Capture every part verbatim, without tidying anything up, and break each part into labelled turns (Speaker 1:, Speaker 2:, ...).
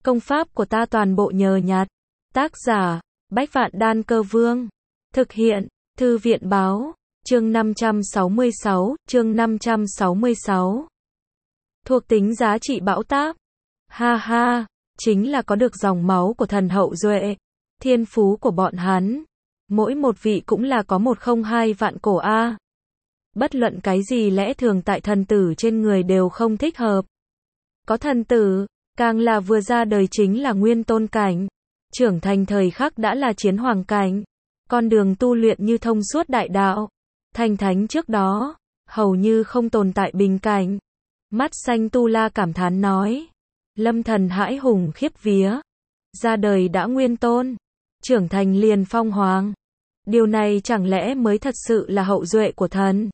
Speaker 1: Công pháp của ta toàn bộ nhờ nhặt. Tác giả, Bách Vạn Đan Cơ Vương. Thực hiện, Thư viện Báo. Chương năm trăm sáu mươi sáu, chương năm trăm sáu mươi sáu. Thuộc tính giá trị bão táp. Ha ha, chính là có được dòng máu của thần hậu duệ. Thiên phú của bọn hắn. Mỗi một vị cũng là có một không hai vạn cổ A. Bất luận cái gì lẽ thường tại thần tử trên người đều không thích hợp. Có thần tử, càng là vừa ra đời chính là nguyên tôn cảnh. Trưởng thành thời khắc đã là chiến hoàng cảnh. Con đường tu luyện như thông suốt đại đạo. Thành thánh trước đó, hầu như không tồn tại bình cảnh. Mắt xanh Tu La cảm thán nói. Lâm Thần hãi hùng khiếp vía. Ra đời đã nguyên tôn. Trưởng thành liền phong hoàng. Điều này chẳng lẽ mới thật sự là hậu duệ của thần?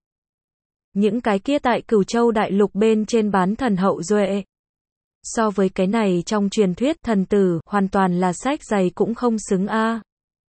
Speaker 1: Những cái kia tại Cửu Châu đại lục bên trên bán thần hậu duệ. So với cái này trong truyền thuyết thần tử, hoàn toàn là sách dày cũng không xứng a.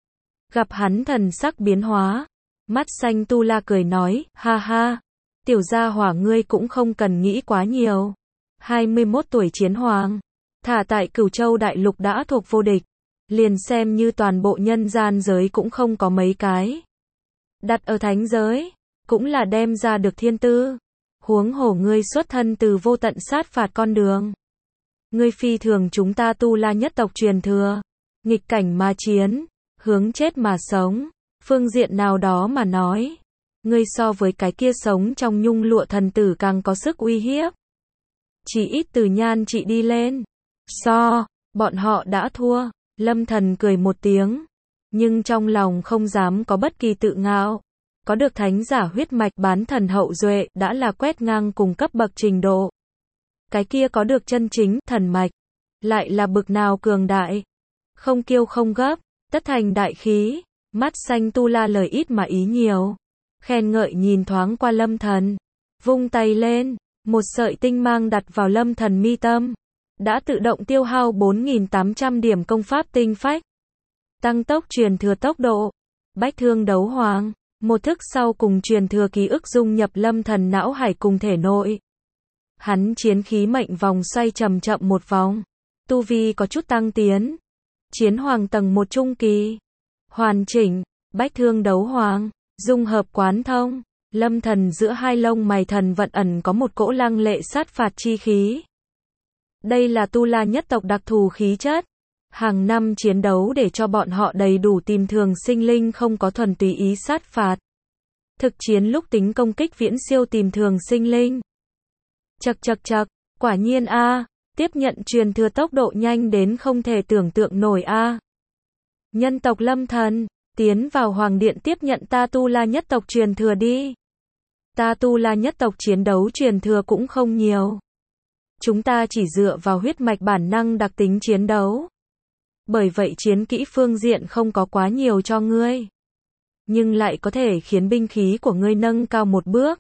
Speaker 1: Gặp hắn thần sắc biến hóa. Mắt xanh Tu La cười nói, ha ha. Tiểu gia hỏa ngươi cũng không cần nghĩ quá nhiều. hai mươi mốt tuổi chiến hoàng. Thả tại Cửu Châu đại lục đã thuộc vô địch. Liền xem như toàn bộ nhân gian giới cũng không có mấy cái. Đặt ở thánh giới, cũng là đem ra được thiên tư. Huống hổ ngươi xuất thân từ vô tận sát phạt con đường. Ngươi phi thường chúng ta Tu La nhất tộc truyền thừa. Nghịch cảnh mà chiến, hướng chết mà sống. Phương diện nào đó mà nói. Ngươi so với cái kia sống trong nhung lụa thần tử càng có sức uy hiếp. Chỉ ít từ nhan trị đi lên. So, bọn họ đã thua. Lâm Thần cười một tiếng. Nhưng trong lòng không dám có bất kỳ tự ngạo. Có được thánh giả huyết mạch bán thần hậu duệ đã là quét ngang cùng cấp bậc trình độ. Cái kia có được chân chính thần mạch. Lại là bực nào cường đại. Không kiêu không gấp. Tất thành đại khí. Mắt xanh Tu La lời ít mà ý nhiều. Khen ngợi nhìn thoáng qua Lâm Thần. Vung tay lên. Một sợi tinh mang đặt vào Lâm Thần mi tâm. Đã tự động tiêu hao bốn nghìn tám trăm điểm công pháp tinh phách. Tăng tốc truyền thừa tốc độ. Bách thương đấu hoàng. Một thức sau cùng truyền thừa ký ức dung nhập Lâm Thần não hải cùng thể nội. Hắn chiến khí mệnh vòng xoay chậm chậm một vòng. Tu vi có chút tăng tiến. Chiến hoàng tầng một trung kỳ. Hoàn chỉnh. Bách thương đấu hoàng. Dung hợp quán thông. Lâm Thần giữa hai lông mày thần vận ẩn có một cỗ lăng lệ sát phạt chi khí. Đây là Tu La nhất tộc đặc thù khí chất. Hàng năm chiến đấu để cho bọn họ đầy đủ tìm thường sinh linh không có thuần túy ý sát phạt. Thực chiến lúc tính công kích viễn siêu tìm thường sinh linh. Chậc chậc chậc, quả nhiên a, tiếp nhận truyền thừa tốc độ nhanh đến không thể tưởng tượng nổi a. Nhân tộc Lâm Thần, tiến vào hoàng điện tiếp nhận ta Tu La nhất tộc truyền thừa đi. Ta Tu La nhất tộc chiến đấu truyền thừa cũng không nhiều. Chúng ta chỉ dựa vào huyết mạch bản năng đặc tính chiến đấu. Bởi vậy chiến kỹ phương diện không có quá nhiều cho ngươi. Nhưng lại có thể khiến binh khí của ngươi nâng cao một bước.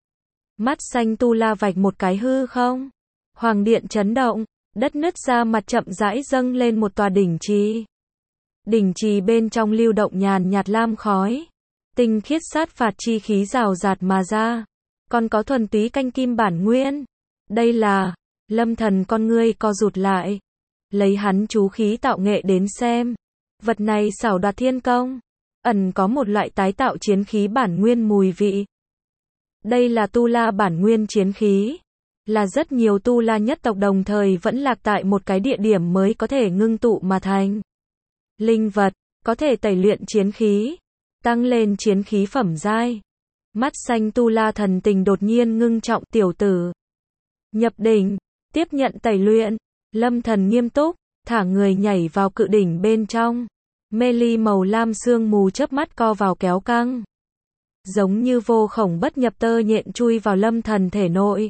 Speaker 1: Mắt xanh Tu La vạch một cái hư không. Hoàng điện chấn động, đất nứt ra mặt chậm rãi dâng lên một tòa đỉnh trì. Đỉnh trì bên trong lưu động nhàn nhạt lam khói. Tinh khiết sát phạt chi khí rào rạt mà ra. Còn có thuần túy canh kim bản nguyên. Đây là... Lâm Thần con ngươi co rụt lại. Lấy hắn chú khí tạo nghệ đến xem. Vật này xảo đoạt thiên công. Ẩn có một loại tái tạo chiến khí bản nguyên mùi vị. Đây là Tu La bản nguyên chiến khí. Là rất nhiều Tu La nhất tộc đồng thời vẫn lạc tại một cái địa điểm mới có thể ngưng tụ mà thành. Linh vật, có thể tẩy luyện chiến khí. Tăng lên chiến khí phẩm giai. Mắt xanh Tu La thần tình đột nhiên ngưng trọng tiểu tử. Nhập đỉnh. Tiếp nhận tẩy luyện, Lâm Thần nghiêm túc, thả người nhảy vào cự đỉnh bên trong. Mê ly màu lam sương mù chớp mắt co vào kéo căng. Giống như vô khổng bất nhập tơ nhện chui vào Lâm Thần thể nội.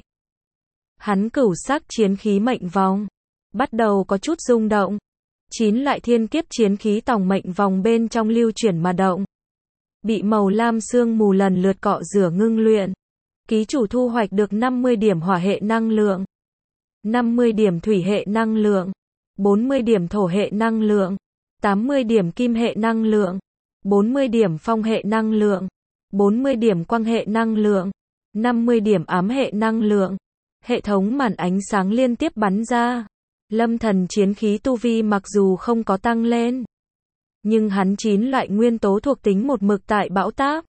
Speaker 1: Hắn cửu sắc chiến khí mệnh vòng. Bắt đầu có chút rung động. Chín loại thiên kiếp chiến khí tòng mệnh vòng bên trong lưu chuyển mà động. Bị màu lam sương mù lần lượt cọ rửa ngưng luyện. Ký chủ thu hoạch được năm mươi điểm hỏa hệ năng lượng. năm mươi điểm thủy hệ năng lượng, bốn mươi điểm thổ hệ năng lượng, tám mươi điểm kim hệ năng lượng, bốn mươi điểm phong hệ năng lượng, bốn mươi điểm quang hệ năng lượng, năm mươi điểm ám hệ năng lượng. Hệ thống màn ánh sáng liên tiếp bắn ra. Lâm Thần chiến khí tu vi mặc dù không có tăng lên, nhưng hắn chín loại nguyên tố thuộc tính một mực tại bão táp.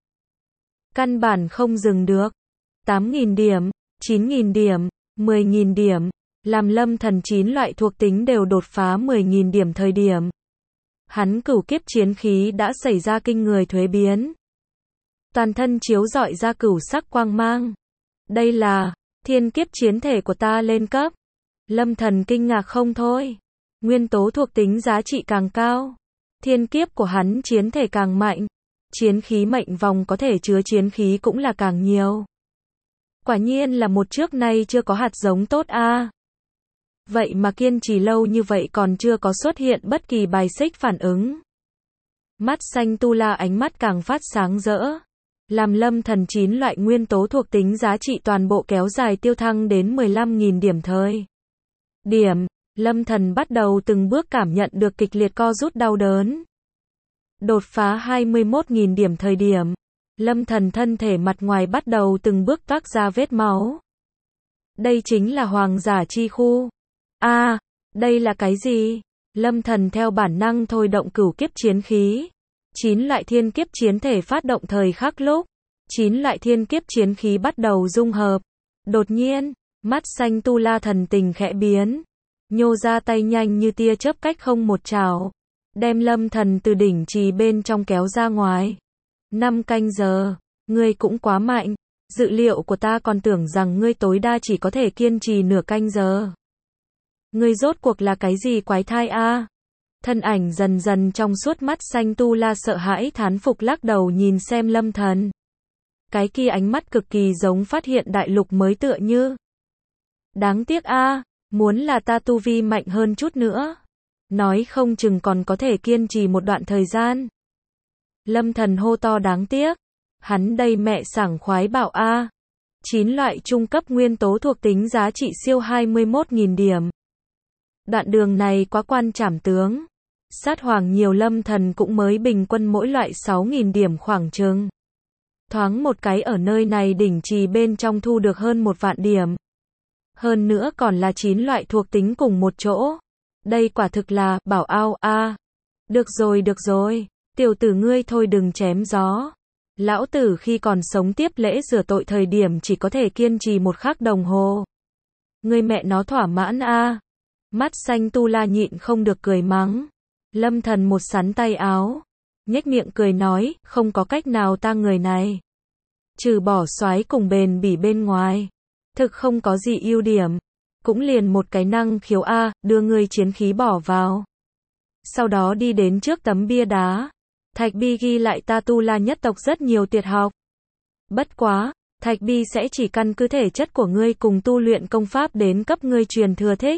Speaker 1: Căn bản không dừng được. tám nghìn điểm, chín nghìn điểm, mười nghìn điểm, làm Lâm Thần chín loại thuộc tính đều đột phá mười nghìn điểm thời điểm. Hắn cửu kiếp chiến khí đã xảy ra kinh người thuế biến. Toàn thân chiếu rọi ra cửu sắc quang mang. Đây là thiên kiếp chiến thể của ta lên cấp. Lâm Thần kinh ngạc không thôi. Nguyên tố thuộc tính giá trị càng cao, thiên kiếp của hắn chiến thể càng mạnh. Chiến khí mệnh vòng có thể chứa chiến khí cũng là càng nhiều. Quả nhiên là một trước nay chưa có hạt giống tốt a. À. Vậy mà kiên trì lâu như vậy còn chưa có xuất hiện bất kỳ bài xích phản ứng. Mắt xanh tu la ánh mắt càng phát sáng rỡ. Làm Lâm Thần chín loại nguyên tố thuộc tính giá trị toàn bộ kéo dài tiêu thăng đến mười lăm nghìn điểm thời điểm. Lâm Thần bắt đầu từng bước cảm nhận được kịch liệt co rút đau đớn. Đột phá hai mươi mốt nghìn điểm thời điểm. Lâm Thần thân thể mặt ngoài bắt đầu từng bước toát ra vết máu. Đây chính là hoàng giả chi khu. A, à, đây là cái gì? Lâm Thần theo bản năng thôi động cửu kiếp chiến khí. Chín loại thiên kiếp chiến thể phát động thời khắc lúc. Chín loại thiên kiếp chiến khí bắt đầu dung hợp. Đột nhiên, mắt xanh tu la thần tình khẽ biến. Nhô ra tay nhanh như tia chớp cách không một trảo. Đem Lâm Thần từ đỉnh trì bên trong kéo ra ngoài. Năm canh giờ, ngươi cũng quá mạnh. Dự liệu của ta còn tưởng rằng ngươi tối đa chỉ có thể kiên trì nửa canh giờ. Ngươi rốt cuộc là cái gì quái thai a? À? Thân ảnh dần dần trong suốt mắt xanh tu la sợ hãi thán phục lắc đầu nhìn xem Lâm Thần. Cái kia ánh mắt cực kỳ giống phát hiện đại lục mới tựa như. Đáng tiếc a, à, muốn là ta tu vi mạnh hơn chút nữa. Nói không chừng còn có thể kiên trì một đoạn thời gian. Lâm Thần hô to đáng tiếc. Hắn đây mẹ sảng khoái bảo a. À. Chín loại trung cấp nguyên tố thuộc tính giá trị siêu hai mươi mốt nghìn điểm. Đoạn đường này quá quan trảm tướng. Sát hoàng nhiều Lâm Thần cũng mới bình quân mỗi loại sáu nghìn điểm khoảng chừng. Thoáng một cái ở nơi này đỉnh trì bên trong thu được hơn một vạn điểm. Hơn nữa còn là chín loại thuộc tính cùng một chỗ. Đây quả thực là bảo ao a. À. Được rồi được rồi, tiểu tử ngươi thôi đừng chém gió. Lão tử khi còn sống tiếp lễ rửa tội thời điểm chỉ có thể kiên trì một khắc đồng hồ. Ngươi mẹ nó thỏa mãn a. À. Mắt xanh tu la nhịn không được cười mắng. Lâm Thần một sắn tay áo, nhếch miệng cười nói, không có cách nào ta người này. Trừ bỏ xoái cùng bền bỉ bên ngoài, thực không có gì ưu điểm. Cũng liền một cái năng khiếu a, đưa ngươi chiến khí bỏ vào. Sau đó đi đến trước tấm bia đá. Thạch bi ghi lại ta tu la nhất tộc rất nhiều tuyệt học. Bất quá, thạch bi sẽ chỉ căn cứ thể chất của ngươi cùng tu luyện công pháp đến cấp ngươi truyền thừa thích.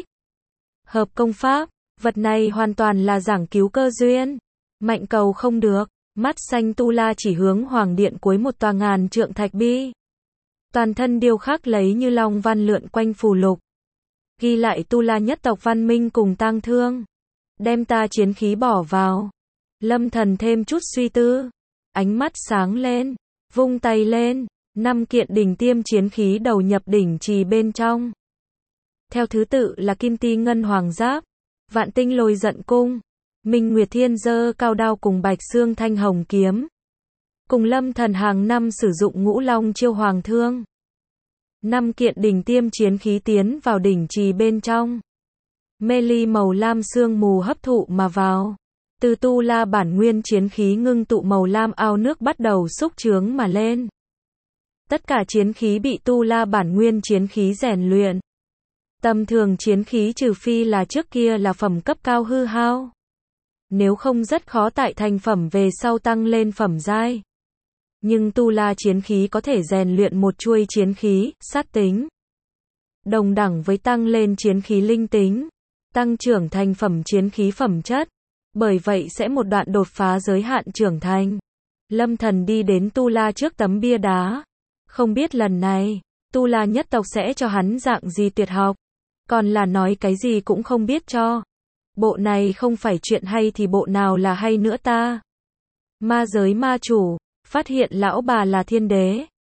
Speaker 1: Hợp công pháp, vật này hoàn toàn là giảng cứu cơ duyên. Mạnh cầu không được, mắt xanh tu la chỉ hướng hoàng điện cuối một tòa ngàn trượng thạch bi. Toàn thân điêu khắc lấy như long văn lượn quanh phù lục. Ghi lại tu la nhất tộc văn minh cùng tang thương. Đem ta chiến khí bỏ vào. Lâm Thần thêm chút suy tư. Ánh mắt sáng lên. Vung tay lên. Năm kiện đỉnh tiêm chiến khí đầu nhập đỉnh trì bên trong. Theo thứ tự là kim ti ngân hoàng giáp. Vạn tinh lôi giận cung. Minh Nguyệt Thiên Dơ cao đao cùng bạch xương thanh hồng kiếm. Cùng Lâm Thần hàng năm sử dụng ngũ long chiêu hoàng thương. Năm kiện đỉnh tiêm chiến khí tiến vào đỉnh trì bên trong. Mê ly màu lam sương mù hấp thụ mà vào. Từ tu la bản nguyên chiến khí ngưng tụ màu lam ao nước bắt đầu xúc trướng mà lên. Tất cả chiến khí bị tu la bản nguyên chiến khí rèn luyện. Tầm thường chiến khí trừ phi là trước kia là phẩm cấp cao hư hao. Nếu không rất khó tại thành phẩm về sau tăng lên phẩm giai. Nhưng tu la chiến khí có thể rèn luyện một chuôi chiến khí, sát tính. Đồng đẳng với tăng lên chiến khí linh tính. Tăng trưởng thành phẩm chiến khí phẩm chất. Bởi vậy sẽ một đoạn đột phá giới hạn trưởng thành. Lâm Thần đi đến tu la trước tấm bia đá. Không biết lần này, tu la nhất tộc sẽ cho hắn dạng gì tuyệt học. Còn là nói cái gì cũng không biết cho. Bộ này không phải chuyện hay thì bộ nào là hay nữa ta. Ma giới ma chủ, phát hiện lão bà là thiên đế.